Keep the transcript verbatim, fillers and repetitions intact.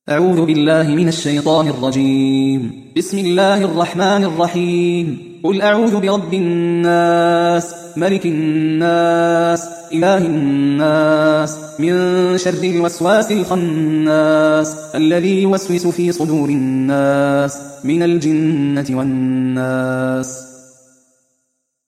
أعوذ بالله من الشيطان الرجيم. بسم الله الرحمن الرحيم. قل أعوذ برب الناس، ملك الناس، إله الناس، من شر الوسواس الخناس الذي يوسوس في صدور الناس من الجنة والناس.